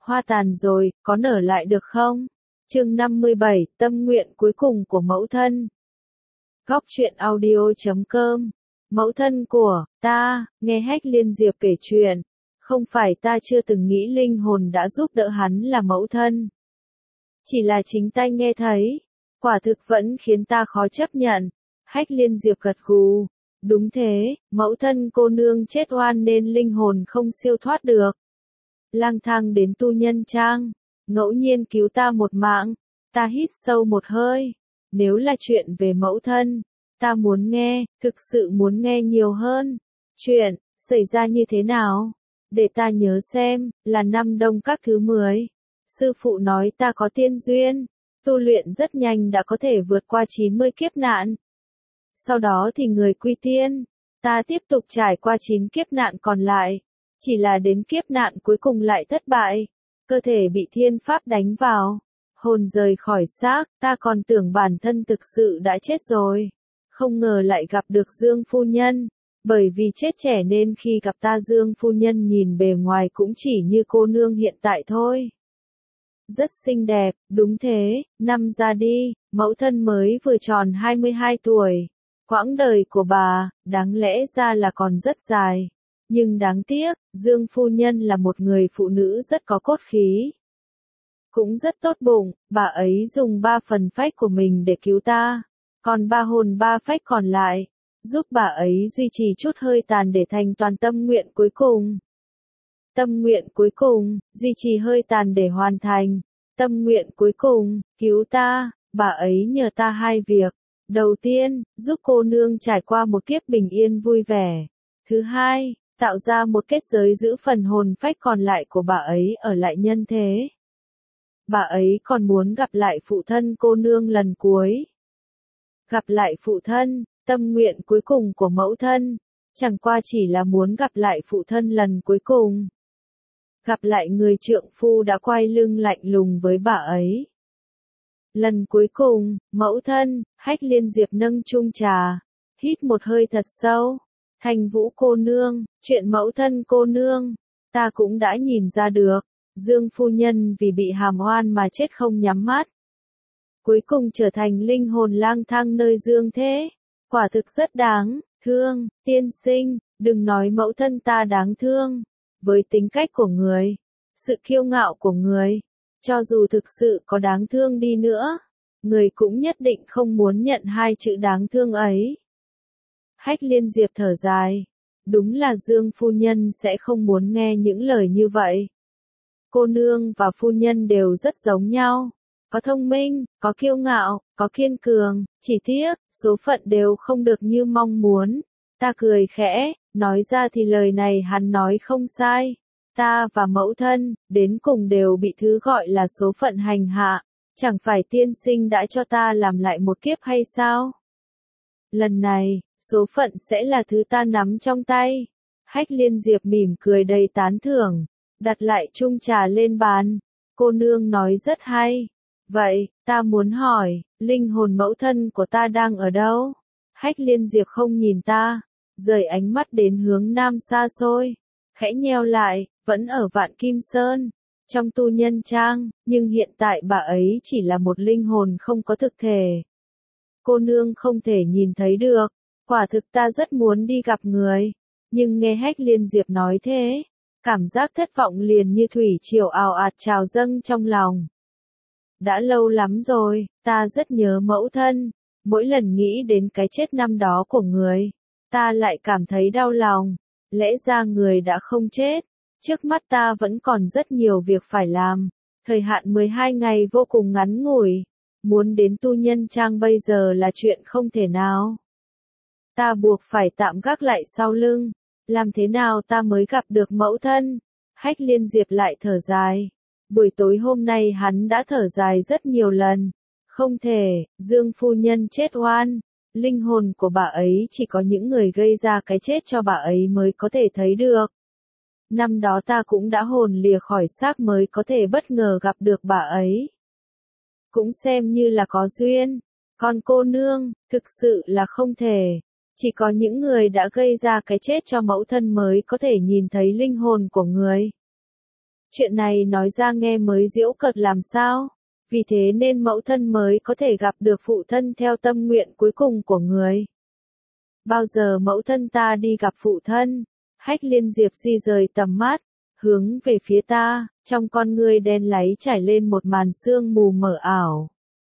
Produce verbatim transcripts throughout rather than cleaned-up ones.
Hoa tàn rồi, có nở lại được không? Chương năm mươi bảy, tâm nguyện cuối cùng của mẫu thân. Góc truyện audio chấm com. Mẫu thân của ta, nghe Hách Liên Diệp kể chuyện, không phải ta chưa từng nghĩ linh hồn đã giúp đỡ hắn là mẫu thân. Chỉ là chính tai nghe thấy, quả thực vẫn khiến ta khó chấp nhận. Hách Liên Diệp gật gù, đúng thế, mẫu thân cô nương chết oan nên linh hồn không siêu thoát được. Lang thang đến tu nhân trang, ngẫu nhiên cứu ta một mạng, ta hít sâu một hơi. Nếu là chuyện về mẫu thân, ta muốn nghe, thực sự muốn nghe nhiều hơn. Chuyện, xảy ra như thế nào? Để ta nhớ xem, là năm đông các thứ mười. Sư phụ nói ta có tiên duyên, tu luyện rất nhanh đã có thể vượt qua chín mươi kiếp nạn. Sau đó thì người quy tiên, ta tiếp tục trải qua chín kiếp nạn còn lại. Chỉ là đến kiếp nạn cuối cùng lại thất bại, cơ thể bị thiên pháp đánh vào, hồn rời khỏi xác, ta còn tưởng bản thân thực sự đã chết rồi. Không ngờ lại gặp được Dương phu nhân, bởi vì chết trẻ nên khi gặp ta Dương phu nhân nhìn bề ngoài cũng chỉ như cô nương hiện tại thôi. Rất xinh đẹp, đúng thế, năm ra đi, mẫu thân mới vừa tròn hai mươi hai tuổi. Quãng đời của bà, đáng lẽ ra là còn rất dài. Nhưng đáng tiếc, Dương phu nhân là một người phụ nữ rất có cốt khí. Cũng rất tốt bụng, bà ấy dùng ba phần phách của mình để cứu ta. Còn ba hồn ba phách còn lại, giúp bà ấy duy trì chút hơi tàn để thành toàn tâm nguyện cuối cùng. Tâm nguyện cuối cùng, duy trì hơi tàn để hoàn thành. Tâm nguyện cuối cùng, cứu ta, bà ấy nhờ ta hai việc. Đầu tiên, giúp cô nương trải qua một kiếp bình yên vui vẻ. Thứ hai, tạo ra một kết giới giữ phần hồn phách còn lại của bà ấy ở lại nhân thế. Bà ấy còn muốn gặp lại phụ thân cô nương lần cuối. Gặp lại phụ thân, tâm nguyện cuối cùng của mẫu thân, chẳng qua chỉ là muốn gặp lại phụ thân lần cuối cùng. Gặp lại người trượng phu đã quay lưng lạnh lùng với bà ấy. Lần cuối cùng, mẫu thân, Hách Liên Diệp nâng chung trà, hít một hơi thật sâu. Thành Vũ cô nương, chuyện mẫu thân cô nương, ta cũng đã nhìn ra được. Dương phu nhân vì bị hàm oan mà chết không nhắm mắt. Cuối cùng trở thành linh hồn lang thang nơi dương thế. Quả thực rất đáng thương, tiên sinh, đừng nói mẫu thân ta đáng thương. Với tính cách của người, sự kiêu ngạo của người, cho dù thực sự có đáng thương đi nữa, người cũng nhất định không muốn nhận hai chữ đáng thương ấy. Hách Liên Diệp thở dài. Đúng là Dương phu nhân sẽ không muốn nghe những lời như vậy. Cô nương và phu nhân đều rất giống nhau. Có thông minh, có kiêu ngạo, có kiên cường, chỉ tiếc, số phận đều không được như mong muốn. Ta cười khẽ, nói ra thì lời này hắn nói không sai. Ta và mẫu thân, đến cùng đều bị thứ gọi là số phận hành hạ. Chẳng phải tiên sinh đã cho ta làm lại một kiếp hay sao? Lần này, số phận sẽ là thứ ta nắm trong tay. Hách Liên Diệp mỉm cười đầy tán thưởng, đặt lại chung trà lên bàn. Cô nương nói rất hay. Vậy, ta muốn hỏi, linh hồn mẫu thân của ta đang ở đâu? Hách Liên Diệp không nhìn ta, rời ánh mắt đến hướng nam xa xôi. Khẽ nheo lại, vẫn ở Vạn Kim Sơn, trong tu nhân trang, nhưng hiện tại bà ấy chỉ là một linh hồn không có thực thể. Cô nương không thể nhìn thấy được. Quả thực ta rất muốn đi gặp người, nhưng nghe Hách Liên Diệp nói thế, cảm giác thất vọng liền như thủy triều ào ạt trào dâng trong lòng. Đã lâu lắm rồi, ta rất nhớ mẫu thân, mỗi lần nghĩ đến cái chết năm đó của người, ta lại cảm thấy đau lòng. Lẽ ra người đã không chết, trước mắt ta vẫn còn rất nhiều việc phải làm. Thời hạn mười hai ngày vô cùng ngắn ngủi, muốn đến tu nhân trang bây giờ là chuyện không thể nào. Ta buộc phải tạm gác lại sau lưng. Làm thế nào ta mới gặp được mẫu thân? Hách Liên Diệp lại thở dài. Buổi tối hôm nay hắn đã thở dài rất nhiều lần. Không thể, Dương phu nhân chết oan. Linh hồn của bà ấy chỉ có những người gây ra cái chết cho bà ấy mới có thể thấy được. Năm đó ta cũng đã hồn lìa khỏi xác mới có thể bất ngờ gặp được bà ấy. Cũng xem như là có duyên. Còn cô nương, thực sự là không thể. Chỉ có những người đã gây ra cái chết cho mẫu thân mới có thể nhìn thấy linh hồn của người. Chuyện này nói ra nghe mới giễu cợt làm sao? Vì thế nên mẫu thân mới có thể gặp được phụ thân theo tâm nguyện cuối cùng của người. Bao giờ mẫu thân ta đi gặp phụ thân? Hách Liên Diệp di rời tầm mắt, hướng về phía ta, trong con ngươi đen láy trải lên một màn sương mù mờ ảo.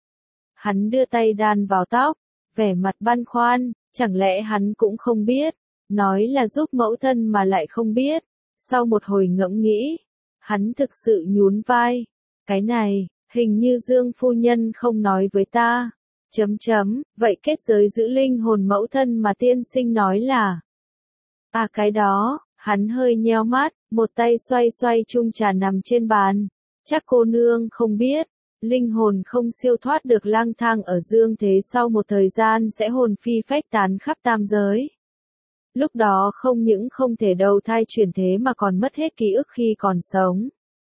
Hắn đưa tay đan vào tóc, vẻ mặt băn khoăn, chẳng lẽ hắn cũng không biết, nói là giúp mẫu thân mà lại không biết. Sau một hồi ngẫm nghĩ, hắn thực sự nhún vai, cái này, hình như Dương phu nhân không nói với ta. Chấm chấm, vậy kết giới giữ linh hồn mẫu thân mà tiên sinh nói là. À cái đó, hắn hơi nheo mắt, một tay xoay xoay chung trà nằm trên bàn. Chắc cô nương không biết, linh hồn không siêu thoát được lang thang ở dương thế sau một thời gian sẽ hồn phi phách tán khắp tam giới. Lúc đó không những không thể đầu thai chuyển thế mà còn mất hết ký ức khi còn sống.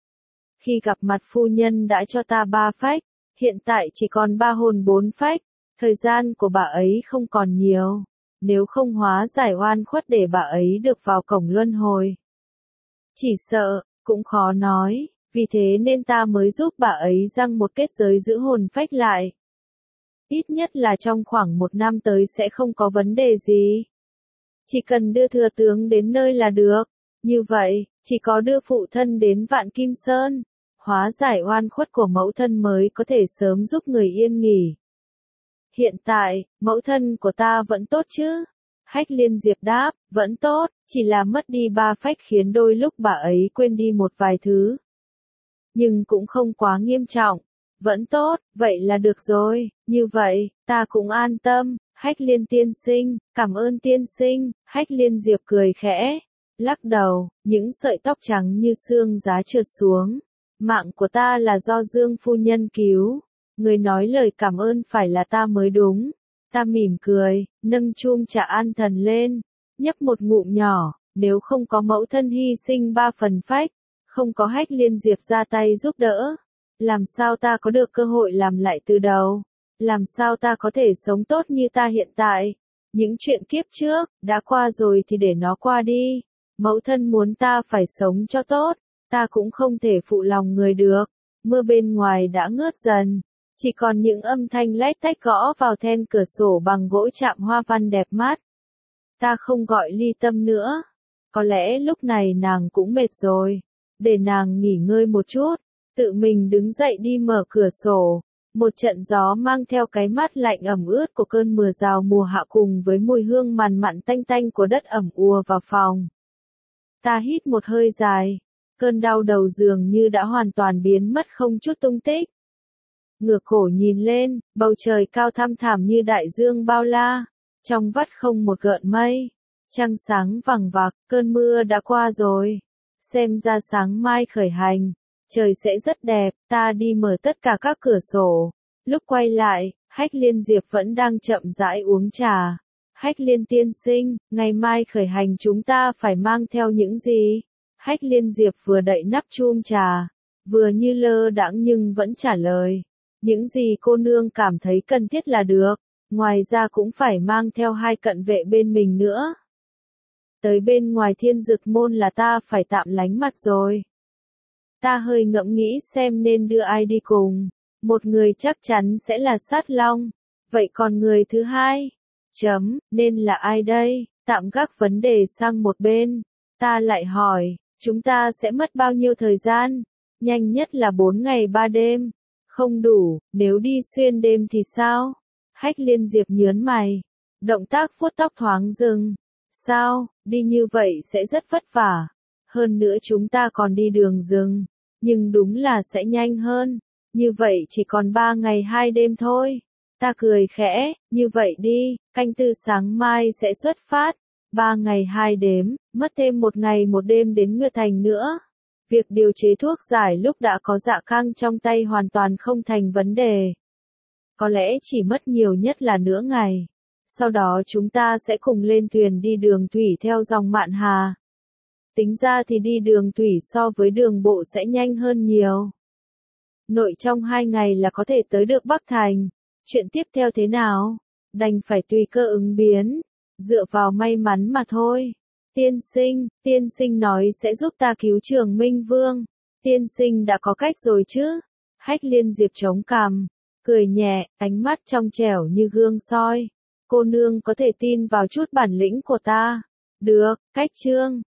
Khi gặp mặt phu nhân đã cho ta ba phách, hiện tại chỉ còn ba hồn bốn phách, thời gian của bà ấy không còn nhiều, nếu không hóa giải oan khuất để bà ấy được vào cổng luân hồi. Chỉ sợ, cũng khó nói, vì thế nên ta mới giúp bà ấy răng một kết giới giữ hồn phách lại. Ít nhất là trong khoảng một năm tới sẽ không có vấn đề gì. Chỉ cần đưa thừa tướng đến nơi là được, như vậy, chỉ có đưa phụ thân đến Vạn Kim Sơn, hóa giải oan khuất của mẫu thân mới có thể sớm giúp người yên nghỉ. Hiện tại, mẫu thân của ta vẫn tốt chứ? Hách Liên Diệp đáp, vẫn tốt, chỉ là mất đi ba phách khiến đôi lúc bà ấy quên đi một vài thứ. Nhưng cũng không quá nghiêm trọng, vẫn tốt, vậy là được rồi, như vậy, ta cũng an tâm. Hách Liên tiên sinh, cảm ơn tiên sinh. Hách Liên Diệp cười khẽ, lắc đầu, những sợi tóc trắng như xương giá trượt xuống. Mạng của ta là do Dương phu nhân cứu, người nói lời cảm ơn phải là ta mới đúng. Ta mỉm cười, nâng chum trà an thần lên, nhấp một ngụm nhỏ, nếu không có mẫu thân hy sinh ba phần phách, không có Hách Liên Diệp ra tay giúp đỡ, làm sao ta có được cơ hội làm lại từ đầu? Làm sao ta có thể sống tốt như ta hiện tại? Những chuyện kiếp trước, đã qua rồi thì để nó qua đi. Mẫu thân muốn ta phải sống cho tốt, ta cũng không thể phụ lòng người được. Mưa bên ngoài đã ngớt dần, chỉ còn những âm thanh lách tách gõ vào then cửa sổ bằng gỗ chạm hoa văn đẹp mắt. Ta không gọi Ly Tâm nữa. Có lẽ lúc này nàng cũng mệt rồi. Để nàng nghỉ ngơi một chút, tự mình đứng dậy đi mở cửa sổ. Một trận gió mang theo cái mát lạnh ẩm ướt của cơn mưa rào mùa hạ cùng với mùi hương mằn mặn tanh tanh của đất ẩm ùa vào phòng. Ta hít một hơi dài, cơn đau đầu dường như đã hoàn toàn biến mất không chút tung tích. Ngửa cổ nhìn lên, bầu trời cao thăm thẳm như đại dương bao la, trong vắt không một gợn mây, trăng sáng vằng vặc, cơn mưa đã qua rồi. Xem ra sáng mai khởi hành, trời sẽ rất đẹp. Ta đi mở tất cả các cửa sổ. Lúc quay lại, Hách Liên Diệp vẫn đang chậm rãi uống trà. Hách Liên tiên sinh, ngày mai khởi hành chúng ta phải mang theo những gì? Hách Liên Diệp vừa đậy nắp chum trà, vừa như lơ đãng nhưng vẫn trả lời. Những gì cô nương cảm thấy cần thiết là được, ngoài ra cũng phải mang theo hai cận vệ bên mình nữa. Tới bên ngoài Thiên Dực môn là ta phải tạm lánh mặt rồi. Ta hơi ngẫm nghĩ xem nên đưa ai đi cùng. Một người chắc chắn sẽ là Sát Long. Vậy còn người thứ hai? Chấm, nên là ai đây? Tạm gác vấn đề sang một bên. Ta lại hỏi, chúng ta sẽ mất bao nhiêu thời gian? Nhanh nhất là bốn ngày ba đêm. Không đủ, nếu đi xuyên đêm thì sao? Hách Liên Diệp nhớn mày. Động tác vuốt tóc thoáng dừng. Sao, đi như vậy sẽ rất vất vả. Hơn nữa chúng ta còn đi đường rừng. Nhưng đúng là sẽ nhanh hơn. Như vậy chỉ còn ba ngày hai đêm thôi. Ta cười khẽ, như vậy đi, canh tư sáng mai sẽ xuất phát. Ba ngày hai đêm, mất thêm một ngày một đêm đến Ngựa Thành nữa. Việc điều chế thuốc giải lúc đã có Dạ Khang trong tay hoàn toàn không thành vấn đề. Có lẽ chỉ mất nhiều nhất là nửa ngày. Sau đó chúng ta sẽ cùng lên thuyền đi đường thủy theo dòng Mạn Hà. Tính ra thì đi đường thủy so với đường bộ sẽ nhanh hơn nhiều. Nội trong hai ngày là có thể tới được Bắc Thành. Chuyện tiếp theo thế nào? Đành phải tùy cơ ứng biến. Dựa vào may mắn mà thôi. Tiên sinh, tiên sinh nói sẽ giúp ta cứu Trường Minh Vương. Tiên sinh đã có cách rồi chứ? Hách Liên Diệp chống cằm, cười nhẹ, ánh mắt trong trẻo như gương soi. Cô nương có thể tin vào chút bản lĩnh của ta. Được, cách chương.